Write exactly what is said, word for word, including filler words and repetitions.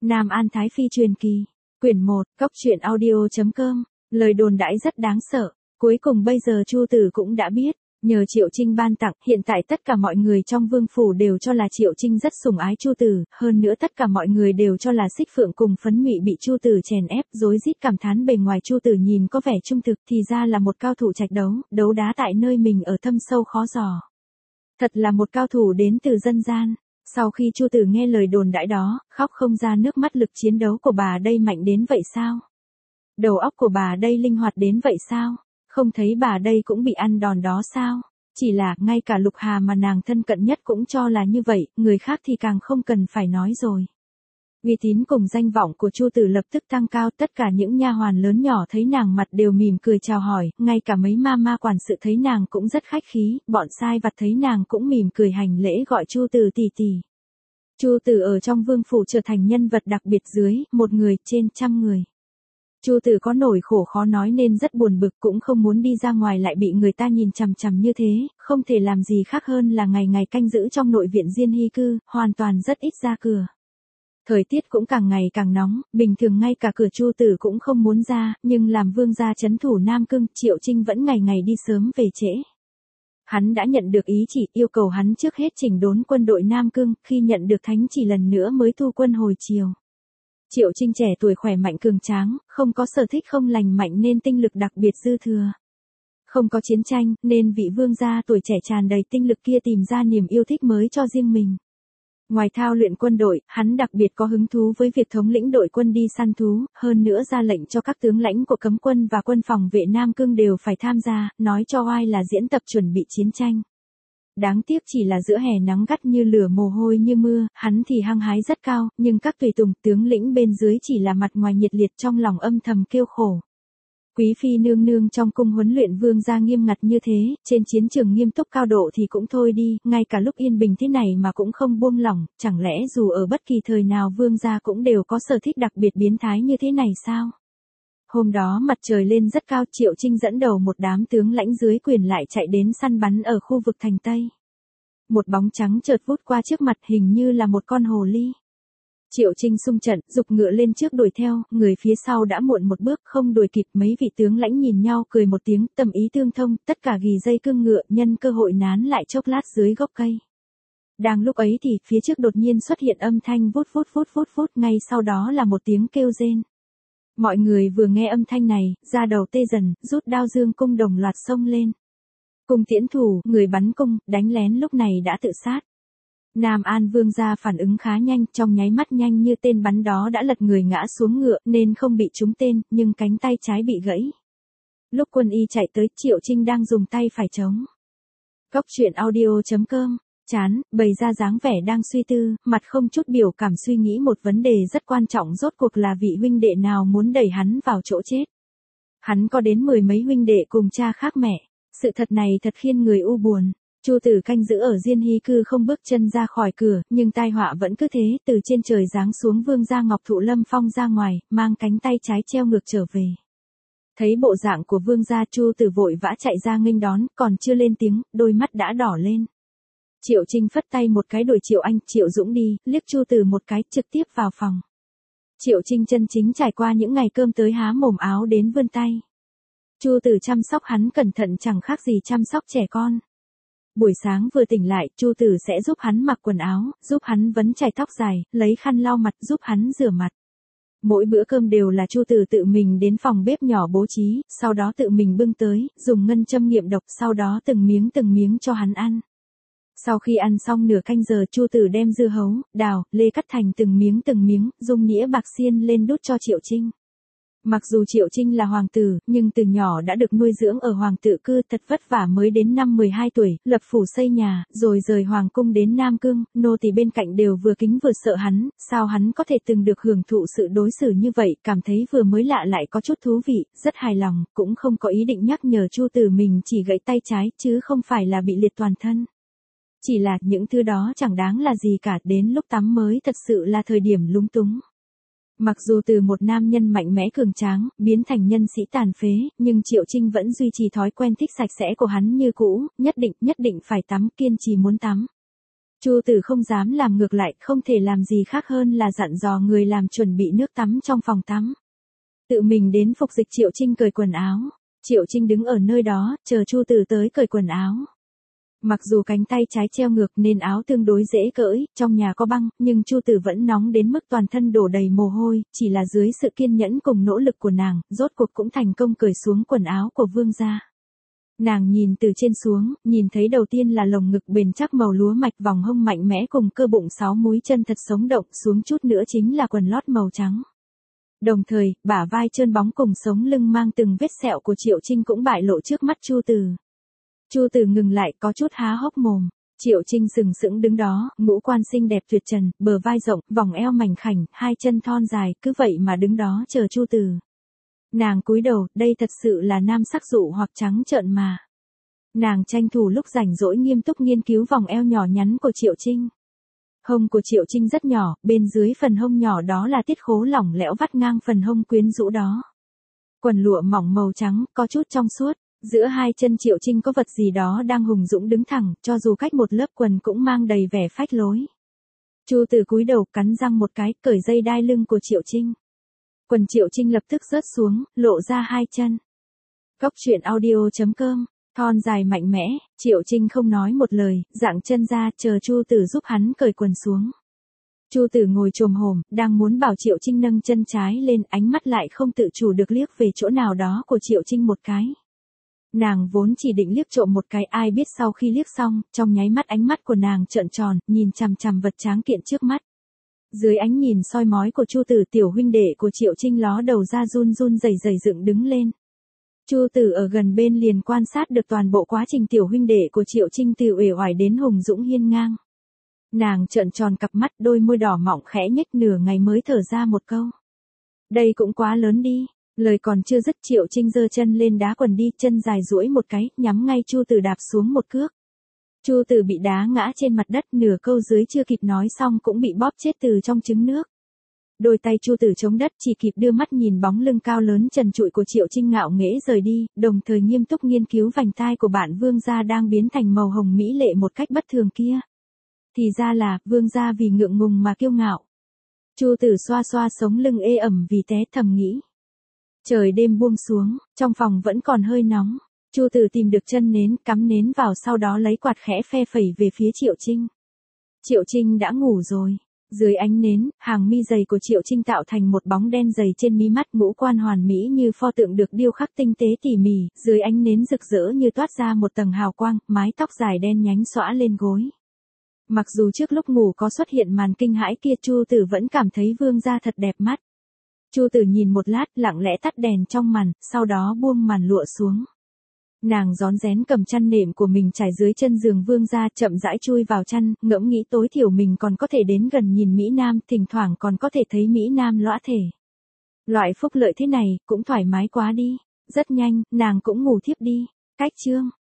Nam An Thái Phi truyền kỳ, quyển một, cốc truyện audio chấm com, lời đồn đãi rất đáng sợ, cuối cùng bây giờ Chu Tử cũng đã biết, nhờ Triệu Trinh ban tặng, hiện tại tất cả mọi người trong vương phủ đều cho là Triệu Trinh rất sủng ái Chu Tử, hơn nữa tất cả mọi người đều cho là Xích Phượng cùng Phấn Nhụy bị Chu Tử chèn ép, rối rít cảm thán bề ngoài Chu Tử nhìn có vẻ trung thực, thì ra là một cao thủ trạch đấu, đấu đá tại nơi mình ở thâm sâu khó dò. Thật là một cao thủ đến từ dân gian. Sau khi Chu Tử nghe lời đồn đãi đó, khóc không ra nước mắt, lực chiến đấu của bà đây mạnh đến vậy sao? Đầu óc của bà đây linh hoạt đến vậy sao? Không thấy bà đây cũng bị ăn đòn đó sao? Chỉ là, ngay cả Lục Hà mà nàng thân cận nhất cũng cho là như vậy, người khác thì càng không cần phải nói rồi. Uy tín cùng danh vọng của Chu Tử lập tức tăng cao, tất cả những nha hoàn lớn nhỏ thấy nàng mặt đều mỉm cười chào hỏi, ngay cả mấy ma ma quản sự thấy nàng cũng rất khách khí, bọn sai vặt thấy nàng cũng mỉm cười hành lễ gọi Chu Tử tỷ tỷ. Chu Tử ở trong vương phủ trở thành nhân vật đặc biệt dưới, một người trên trăm người. Chu Tử có nỗi khổ khó nói nên rất buồn bực, cũng không muốn đi ra ngoài lại bị người ta nhìn chằm chằm như thế, không thể làm gì khác hơn là ngày ngày canh giữ trong nội viện Diên Hy cư, hoàn toàn rất ít ra cửa. Thời tiết cũng càng ngày càng nóng, bình thường ngay cả cửa Chu Tử cũng không muốn ra, nhưng làm vương gia trấn thủ Nam Cương, Triệu Trinh vẫn ngày ngày đi sớm về trễ. Hắn đã nhận được ý chỉ, yêu cầu hắn trước hết chỉnh đốn quân đội Nam Cương, khi nhận được thánh chỉ lần nữa mới thu quân hồi chiều. Triệu Trinh trẻ tuổi khỏe mạnh cường tráng, không có sở thích không lành mạnh nên tinh lực đặc biệt dư thừa. Không có chiến tranh, nên vị vương gia tuổi trẻ tràn đầy tinh lực kia tìm ra niềm yêu thích mới cho riêng mình. Ngoài thao luyện quân đội, hắn đặc biệt có hứng thú với việc thống lĩnh đội quân đi săn thú, hơn nữa ra lệnh cho các tướng lãnh của cấm quân và quân phòng vệ Nam Cương đều phải tham gia, nói cho oai là diễn tập chuẩn bị chiến tranh. Đáng tiếc chỉ là giữa hè nắng gắt như lửa, mồ hôi như mưa, hắn thì hăng hái rất cao, nhưng các tùy tùng tướng lĩnh bên dưới chỉ là mặt ngoài nhiệt liệt trong lòng âm thầm kêu khổ. Quý phi nương nương trong cung huấn luyện vương gia nghiêm ngặt như thế, trên chiến trường nghiêm túc cao độ thì cũng thôi đi, ngay cả lúc yên bình thế này mà cũng không buông lỏng, chẳng lẽ dù ở bất kỳ thời nào vương gia cũng đều có sở thích đặc biệt biến thái như thế này sao? Hôm đó mặt trời lên rất cao, Triệu Trinh dẫn đầu một đám tướng lãnh dưới quyền lại chạy đến săn bắn ở khu vực thành Tây. Một bóng trắng chợt vút qua trước mặt, hình như là một con hồ ly. Triệu Trinh xung trận, giục ngựa lên trước đuổi theo, người phía sau đã muộn một bước, không đuổi kịp. Mấy vị tướng lãnh nhìn nhau cười một tiếng, tâm ý tương thông, tất cả ghi dây cương ngựa, nhân cơ hội nán lại chốc lát dưới gốc cây. Đang lúc ấy thì phía trước đột nhiên xuất hiện âm thanh vút vút vút vút vút, ngay sau đó là một tiếng kêu rên. Mọi người vừa nghe âm thanh này, da đầu tê dần, rút đao dương cung đồng loạt xông lên. Cung tiễn thủ, người bắn cung, đánh lén lúc này đã tự sát. Nam An vương gia phản ứng khá nhanh, trong nháy mắt nhanh như tên bắn đó đã lật người ngã xuống ngựa nên không bị trúng tên, nhưng cánh tay trái bị gãy. Lúc quân y chạy tới, Triệu Trinh đang dùng tay phải chống. Cốc truyện audio chấm com, chán, bày ra dáng vẻ đang suy tư, mặt không chút biểu cảm suy nghĩ một vấn đề rất quan trọng, rốt cuộc là vị huynh đệ nào muốn đẩy hắn vào chỗ chết. Hắn có đến mười mấy huynh đệ cùng cha khác mẹ, sự thật này thật khiến người u buồn. Chu Tử canh giữ ở Diên Hy cư không bước chân ra khỏi cửa, nhưng tai họa vẫn cứ thế, từ trên trời giáng xuống vương gia Ngọc Thụ Lâm Phong ra ngoài, mang cánh tay trái treo ngược trở về. Thấy bộ dạng của vương gia, Chu Tử vội vã chạy ra nghênh đón, còn chưa lên tiếng, đôi mắt đã đỏ lên. Triệu Trinh phất tay một cái đuổi Triệu Anh, Triệu Dũng đi, liếc Chu Tử một cái, trực tiếp vào phòng. Triệu Trinh chân chính trải qua những ngày cơm tới há mồm áo đến vươn tay. Chu Tử chăm sóc hắn cẩn thận chẳng khác gì chăm sóc trẻ con. Buổi sáng vừa tỉnh lại, Chu Tử sẽ giúp hắn mặc quần áo, giúp hắn vấn chải tóc dài, lấy khăn lau mặt, giúp hắn rửa mặt. Mỗi bữa cơm đều là Chu Tử tự mình đến phòng bếp nhỏ bố trí, sau đó tự mình bưng tới, dùng ngân châm nghiệm độc, sau đó từng miếng từng miếng cho hắn ăn. Sau khi ăn xong nửa canh giờ, Chu Tử đem dưa hấu, đào, lê cắt thành từng miếng từng miếng, dùng nĩa bạc xiên lên đút cho Triệu Trinh. Mặc dù Triệu Trinh là hoàng tử, nhưng từ nhỏ đã được nuôi dưỡng ở hoàng tử cư, thật vất vả mới đến năm mười hai tuổi, lập phủ xây nhà, rồi rời hoàng cung đến Nam Cương, nô tỳ bên cạnh đều vừa kính vừa sợ hắn, sao hắn có thể từng được hưởng thụ sự đối xử như vậy, cảm thấy vừa mới lạ lại có chút thú vị, rất hài lòng, cũng không có ý định nhắc nhở Chu Tử mình chỉ gãy tay trái, chứ không phải là bị liệt toàn thân. Chỉ là những thứ đó chẳng đáng là gì cả, đến lúc tắm mới thật sự là thời điểm lúng túng. Mặc dù từ một nam nhân mạnh mẽ cường tráng, biến thành nhân sĩ tàn phế, nhưng Triệu Trinh vẫn duy trì thói quen thích sạch sẽ của hắn như cũ, nhất định, nhất định phải tắm, kiên trì muốn tắm. Chu Tử không dám làm ngược lại, không thể làm gì khác hơn là dặn dò người làm chuẩn bị nước tắm trong phòng tắm. Tự mình đến phục dịch Triệu Trinh cởi quần áo. Triệu Trinh đứng ở nơi đó, chờ Chu Tử tới cởi quần áo. Mặc dù cánh tay trái treo ngược nên áo tương đối dễ cởi, trong nhà có băng, nhưng Chu Tử vẫn nóng đến mức toàn thân đổ đầy mồ hôi, chỉ là dưới sự kiên nhẫn cùng nỗ lực của nàng, rốt cuộc cũng thành công cởi xuống quần áo của vương gia. Nàng nhìn từ trên xuống, nhìn thấy đầu tiên là lồng ngực bền chắc màu lúa mạch, vòng hông mạnh mẽ cùng cơ bụng sáu múi chân thật sống động, xuống chút nữa chính là quần lót màu trắng. Đồng thời, bả vai trơn bóng cùng sống lưng mang từng vết sẹo của Triệu Trinh cũng bại lộ trước mắt Chu Tử. Chu Tử ngừng lại, có chút há hốc mồm. Triệu Trinh sừng sững đứng đó, ngũ quan xinh đẹp tuyệt trần, bờ vai rộng, vòng eo mảnh khảnh, hai chân thon dài, cứ vậy mà đứng đó chờ Chu Tử. Nàng cúi đầu, đây thật sự là nam sắc dụ hoặc trắng trợn mà. Nàng tranh thủ lúc rảnh rỗi nghiêm túc nghiên cứu vòng eo nhỏ nhắn của Triệu Trinh. Hông của Triệu Trinh rất nhỏ, bên dưới phần hông nhỏ đó là tiết khố lỏng lẻo vắt ngang phần hông quyến rũ đó. Quần lụa mỏng màu trắng, có chút trong suốt. Giữa hai chân Triệu Trinh có vật gì đó đang hùng dũng đứng thẳng, cho dù cách một lớp quần cũng mang đầy vẻ phách lối. Chu Tử cúi đầu cắn răng một cái, cởi dây đai lưng của Triệu Trinh. Quần Triệu Trinh lập tức rớt xuống, lộ ra hai chân. Cốc truyện audio chấm com, thon dài mạnh mẽ, Triệu Trinh không nói một lời, dạng chân ra, chờ Chu Tử giúp hắn cởi quần xuống. Chu Tử ngồi chồm hổm, đang muốn bảo Triệu Trinh nâng chân trái lên, ánh mắt lại không tự chủ được liếc về chỗ nào đó của Triệu Trinh một cái. Nàng vốn chỉ định liếc trộm một cái, ai biết sau khi liếc xong, trong nháy mắt ánh mắt của nàng trợn tròn, nhìn chằm chằm vật tráng kiện trước mắt. Dưới ánh nhìn soi mói của Chu Tử, tiểu huynh đệ của Triệu Trinh ló đầu ra run run rẩy rẩy dựng đứng lên. Chu Tử ở gần bên liền quan sát được toàn bộ quá trình tiểu huynh đệ của Triệu Trinh từ uể oải đến hùng dũng hiên ngang. Nàng trợn tròn cặp mắt, đôi môi đỏ mọng khẽ nhếch, nửa ngày mới thở ra một câu. Đây cũng quá lớn đi. Lời còn chưa dứt, Triệu Trinh giơ chân lên đá quần đi, chân dài duỗi một cái, nhắm ngay Chu Tử đạp xuống một cước. Chu Tử bị đá ngã trên mặt đất, nửa câu dưới chưa kịp nói xong cũng bị bóp chết từ trong trứng nước. Đôi tay Chu Tử chống đất, chỉ kịp đưa mắt nhìn bóng lưng cao lớn trần trụi của Triệu Trinh ngạo nghễ rời đi, đồng thời nghiêm túc nghiên cứu vành tai của bạn vương gia đang biến thành màu hồng mỹ lệ một cách bất thường kia. Thì ra là, vương gia vì ngượng ngùng mà kiêu ngạo. Chu Tử xoa xoa sống lưng ê ẩm vì té, thầm nghĩ. Trời đêm buông xuống, trong phòng vẫn còn hơi nóng. Chu Tử tìm được chân nến, cắm nến vào, sau đó lấy quạt khẽ phe phẩy về phía Triệu Trinh. Triệu Trinh đã ngủ rồi. Dưới ánh nến, hàng mi dày của Triệu Trinh tạo thành một bóng đen dày trên mí mắt, ngũ quan hoàn mỹ như pho tượng được điêu khắc tinh tế tỉ mỉ, dưới ánh nến rực rỡ như toát ra một tầng hào quang, mái tóc dài đen nhánh xõa lên gối. Mặc dù trước lúc ngủ có xuất hiện màn kinh hãi kia, Chu Tử vẫn cảm thấy vương gia thật đẹp mắt. Chu Tử nhìn một lát, lặng lẽ tắt đèn trong màn, sau đó buông màn lụa xuống. Nàng rón rén cầm chăn nệm của mình trải dưới chân giường vương gia, chậm rãi chui vào chăn, ngẫm nghĩ tối thiểu mình còn có thể đến gần nhìn Mỹ Nam, thỉnh thoảng còn có thể thấy Mỹ Nam lõa thể. Loại phúc lợi thế này, cũng thoải mái quá đi. Rất nhanh, nàng cũng ngủ thiếp đi. Cách chương.